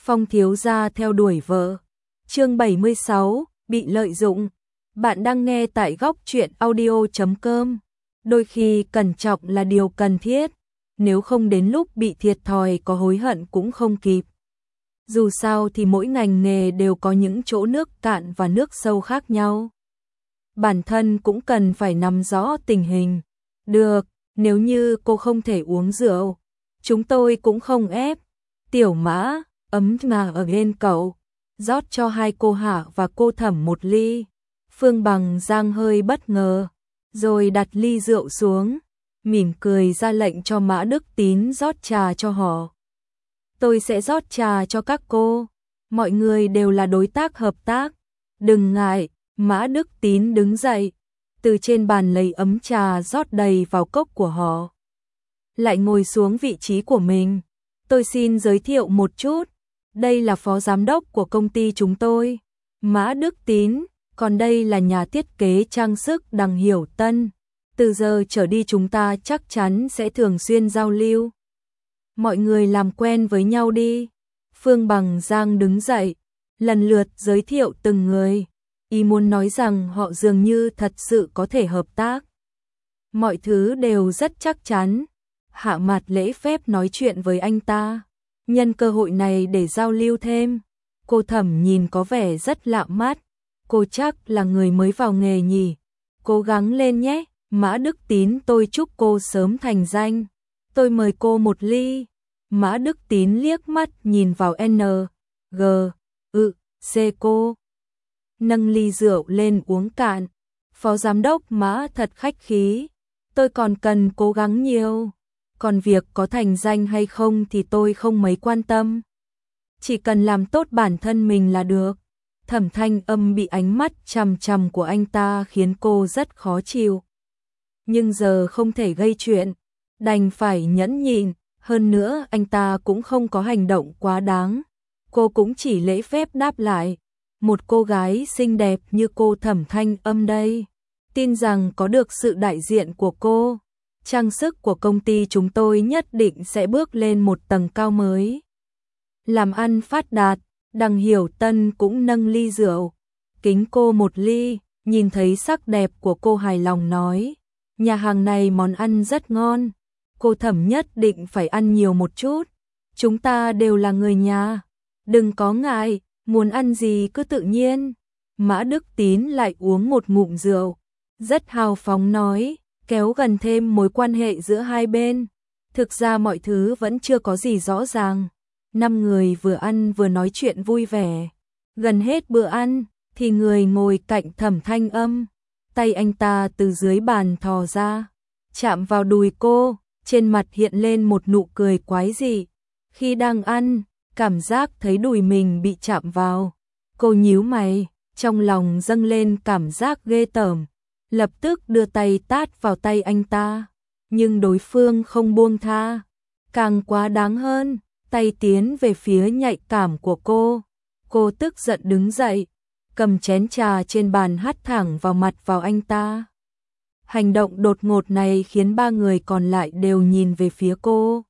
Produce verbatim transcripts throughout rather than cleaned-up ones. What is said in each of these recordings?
Phong thiếu gia theo đuổi vợ. Chương bảy mươi sáu, bị lợi dụng. Bạn đang nghe tại góc truyện audio chấm com. Đôi khi cẩn trọng là điều cần thiết, nếu không đến lúc bị thiệt thòi có hối hận cũng không kịp. Dù sao thì mỗi ngành nghề đều có những chỗ nước cạn và nước sâu khác nhau. Bản thân cũng cần phải nắm rõ tình hình. Được, nếu như cô không thể uống rượu, chúng tôi cũng không ép. Tiểu Mã, ấm mà ở bên cậu, rót cho hai cô Hạ và cô Thẩm một ly. Phương Bằng Giang hơi bất ngờ, rồi đặt ly rượu xuống, mỉm cười ra lệnh cho Mã Đức Tín rót trà cho họ. Tôi sẽ rót trà cho các cô, mọi người đều là đối tác hợp tác. Đừng ngại. Mã Đức Tín đứng dậy, từ trên bàn lấy ấm trà rót đầy vào cốc của họ. Lại ngồi xuống vị trí của mình. Tôi xin giới thiệu một chút, đây là phó giám đốc của công ty chúng tôi, Mã Đức Tín, còn đây là nhà thiết kế trang sức Đằng Hiểu Tân. Từ giờ trở đi chúng ta chắc chắn sẽ thường xuyên giao lưu. Mọi người làm quen với nhau đi. Phương Bằng Giang đứng dậy, lần lượt giới thiệu từng người. Ý muốn nói rằng họ dường như thật sự có thể hợp tác. Mọi thứ đều rất chắc chắn. Hạ Mạt lễ phép nói chuyện với anh ta, nhân cơ hội này để giao lưu thêm. Cô Thẩm nhìn có vẻ rất lạ mắt. Cô chắc là người mới vào nghề nhỉ. Cố gắng lên nhé. Mã Đức Tín, tôi chúc cô sớm thành danh. Tôi mời cô một ly. Mã Đức Tín liếc mắt nhìn vào N, G, ư, C cô. Nâng ly rượu lên uống cạn. Phó giám đốc Mã thật khách khí. Tôi còn cần cố gắng nhiều. Còn việc có thành danh hay không thì tôi không mấy quan tâm. Chỉ cần làm tốt bản thân mình là được. Thẩm Thanh Âm bị ánh mắt chằm chằm của anh ta khiến cô rất khó chịu. Nhưng giờ không thể gây chuyện, đành phải nhẫn nhịn. Hơn nữa anh ta cũng không có hành động quá đáng. Cô cũng chỉ lễ phép đáp lại. Một cô gái xinh đẹp như cô Thẩm Thanh Âm đây, tin rằng có được sự đại diện của cô, trang sức của công ty chúng tôi nhất định sẽ bước lên một tầng cao mới. Làm ăn phát đạt. Đằng Hiểu Tân cũng nâng ly rượu, kính cô một ly, nhìn thấy sắc đẹp của cô hài lòng nói, nhà hàng này món ăn rất ngon, cô Thẩm nhất định phải ăn nhiều một chút, chúng ta đều là người nhà, đừng có ngại, muốn ăn gì cứ tự nhiên. Mã Đức Tín lại uống một ngụm rượu, rất hào phóng nói, kéo gần thêm mối quan hệ giữa hai bên. Thực ra mọi thứ vẫn chưa có gì rõ ràng. Năm người vừa ăn vừa nói chuyện vui vẻ. Gần hết bữa ăn, thì người ngồi cạnh Thẩm Thanh Âm. Tay anh ta từ dưới bàn thò ra, chạm vào đùi cô, trên mặt hiện lên một nụ cười quái dị. Khi đang ăn, cảm giác thấy đùi mình bị chạm vào. Cô nhíu mày, trong lòng dâng lên cảm giác ghê tởm. Lập tức đưa tay tát vào tay anh ta. Nhưng đối phương không buông tha. Càng quá đáng hơn, tay tiến về phía nhạy cảm của cô. Cô tức giận đứng dậy, cầm chén trà trên bàn hất thẳng vào mặt vào anh ta. Hành động đột ngột này khiến ba người còn lại đều nhìn về phía cô.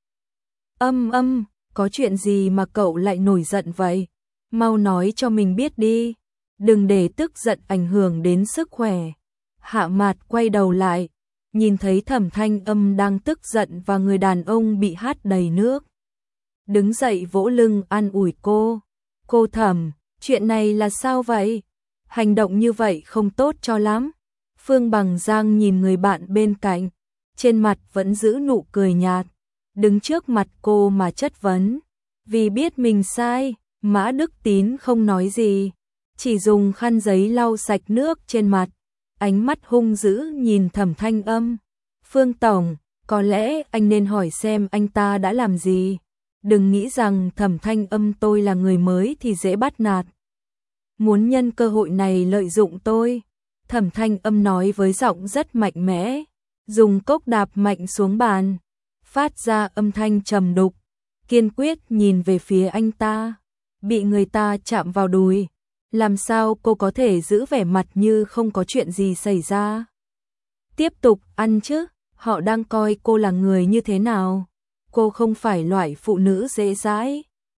Âm âm, có chuyện gì mà cậu lại nổi giận vậy? Mau nói cho mình biết đi, đừng để tức giận ảnh hưởng đến sức khỏe. Hạ Mạt quay đầu lại, nhìn thấy Thẩm Thanh Âm đang tức giận và người đàn ông bị hắt đầy nước. Đứng dậy vỗ lưng an ủi cô. Cô Thẩm, chuyện này là sao vậy? Hành động như vậy không tốt cho lắm. Phương Bằng Giang nhìn người bạn bên cạnh, trên mặt vẫn giữ nụ cười nhạt, đứng trước mặt cô mà chất vấn. Vì biết mình sai, Mã Đức Tín không nói gì, chỉ dùng khăn giấy lau sạch nước trên mặt, ánh mắt hung dữ nhìn Thẩm Thanh Âm. Phương Tổng, có lẽ anh nên hỏi xem anh ta đã làm gì. Đừng nghĩ rằng Thẩm Thanh Âm tôi là người mới thì dễ bắt nạt. Muốn nhân cơ hội này lợi dụng tôi. Thẩm Thanh Âm nói với giọng rất mạnh mẽ, dùng cốc đạp mạnh xuống bàn, phát ra âm thanh trầm đục, kiên quyết nhìn về phía anh ta. Bị người ta chạm vào đùi, làm sao cô có thể giữ vẻ mặt như không có chuyện gì xảy ra? Tiếp tục ăn chứ, họ đang coi cô là người như thế nào? Cô không phải loại phụ nữ dễ dãi.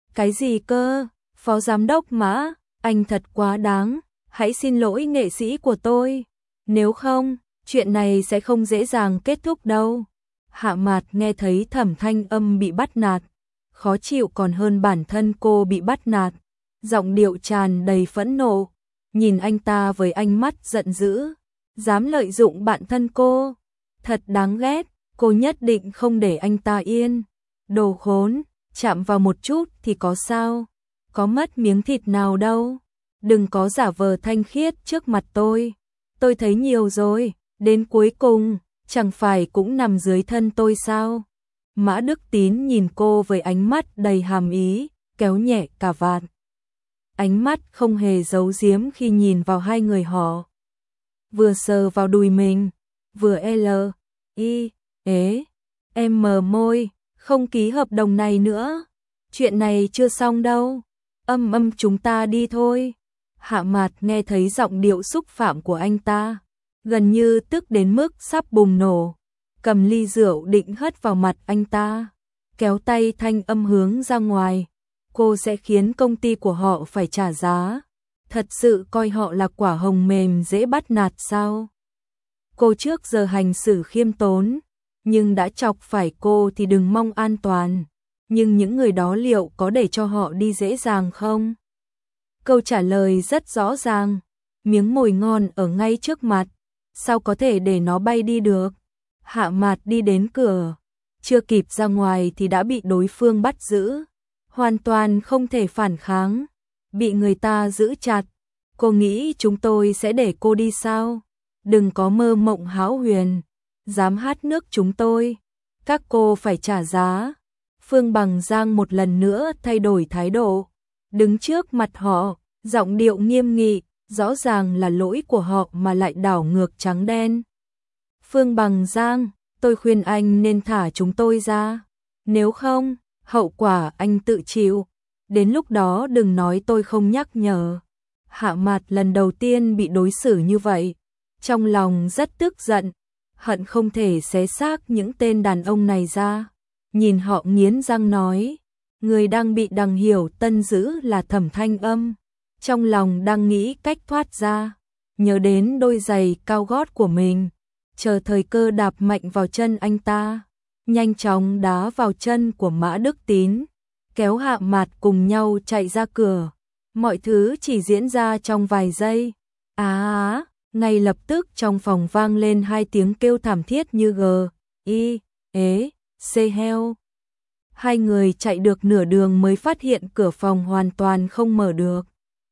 Cái gì cơ? Phó giám đốc Mã, anh thật quá đáng, hãy xin lỗi nghệ sĩ của tôi. Nếu không, chuyện này sẽ không dễ dàng kết thúc đâu. Hạ Mạt nghe thấy Thẩm Thanh Âm bị bắt nạt, khó chịu còn hơn bản thân cô bị bắt nạt. Giọng điệu tràn đầy phẫn nộ, nhìn anh ta với ánh mắt giận dữ. Dám lợi dụng bạn thân cô, thật đáng ghét, cô nhất định không để anh ta yên. Đồ khốn, chạm vào một chút thì có sao, có mất miếng thịt nào đâu. Đừng có giả vờ thanh khiết trước mặt tôi, tôi thấy nhiều rồi, đến cuối cùng, chẳng phải cũng nằm dưới thân tôi sao. Mã Đức Tín nhìn cô với ánh mắt đầy hàm ý, kéo nhẹ cà vạt. Ánh mắt không hề giấu giếm khi nhìn vào hai người họ. Vừa sờ vào đùi mình, vừa L, I, ế, em mờ môi, không ký hợp đồng này nữa. Chuyện này chưa xong đâu, âm âm chúng ta đi thôi. Hạ Mạt nghe thấy giọng điệu xúc phạm của anh ta, gần như tức đến mức sắp bùng nổ. Cầm ly rượu định hất vào mặt anh ta, kéo tay Thanh Âm hướng ra ngoài. Cô sẽ khiến công ty của họ phải trả giá. Thật sự coi họ là quả hồng mềm dễ bắt nạt sao? Cô trước giờ hành xử khiêm tốn, nhưng đã chọc phải cô thì đừng mong an toàn. Nhưng những người đó liệu có để cho họ đi dễ dàng không? Câu trả lời rất rõ ràng, miếng mồi ngon ở ngay trước mặt, sao có thể để nó bay đi được? Hạ Mạt đi đến cửa, chưa kịp ra ngoài thì đã bị đối phương bắt giữ, hoàn toàn không thể phản kháng, bị người ta giữ chặt. Cô nghĩ chúng tôi sẽ để cô đi sao? Đừng có mơ mộng hão huyền, dám hát nước chúng tôi, các cô phải trả giá. Phương Bằng Giang một lần nữa thay đổi thái độ, đứng trước mặt họ, giọng điệu nghiêm nghị, rõ ràng là lỗi của họ mà lại đảo ngược trắng đen. Phương Bằng Giang, tôi khuyên anh nên thả chúng tôi ra, nếu không, hậu quả anh tự chịu, đến lúc đó đừng nói tôi không nhắc nhở. Hạ Mạt lần đầu tiên bị đối xử như vậy, trong lòng rất tức giận, hận không thể xé xác những tên đàn ông này ra. Nhìn họ nghiến răng nói, người đang bị Đằng Hiểu Tân giữ là Thẩm Thanh Âm, trong lòng đang nghĩ cách thoát ra, nhớ đến đôi giày cao gót của mình, chờ thời cơ đạp mạnh vào chân anh ta, nhanh chóng đá vào chân của Mã Đức Tín, kéo Hạ Mạt cùng nhau chạy ra cửa. Mọi thứ chỉ diễn ra trong vài giây. Á á, ngay lập tức trong phòng vang lên hai tiếng kêu thảm thiết như g, i, ế, c heo. Hai người chạy được nửa đường mới phát hiện cửa phòng hoàn toàn không mở được.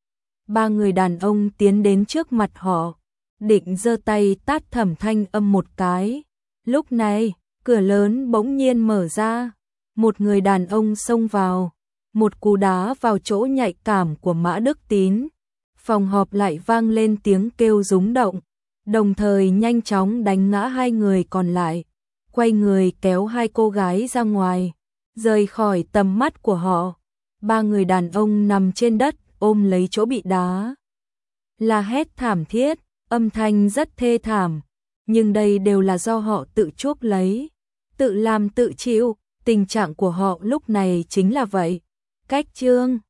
Ba người đàn ông tiến đến trước mặt họ, định giơ tay tát Thẩm Thanh Âm một cái. Lúc này, cửa lớn bỗng nhiên mở ra, một người đàn ông xông vào, một cú đá vào chỗ nhạy cảm của Mã Đức Tín. Phòng họp lại vang lên tiếng kêu rúng động, đồng thời nhanh chóng đánh ngã hai người còn lại, quay người kéo hai cô gái ra ngoài, rời khỏi tầm mắt của họ. Ba người đàn ông nằm trên đất ôm lấy chỗ bị đá, la hét thảm thiết, âm thanh rất thê thảm, nhưng đây đều là do họ tự chuốc lấy, tự làm tự chịu, tình trạng của họ lúc này chính là vậy. Cách chương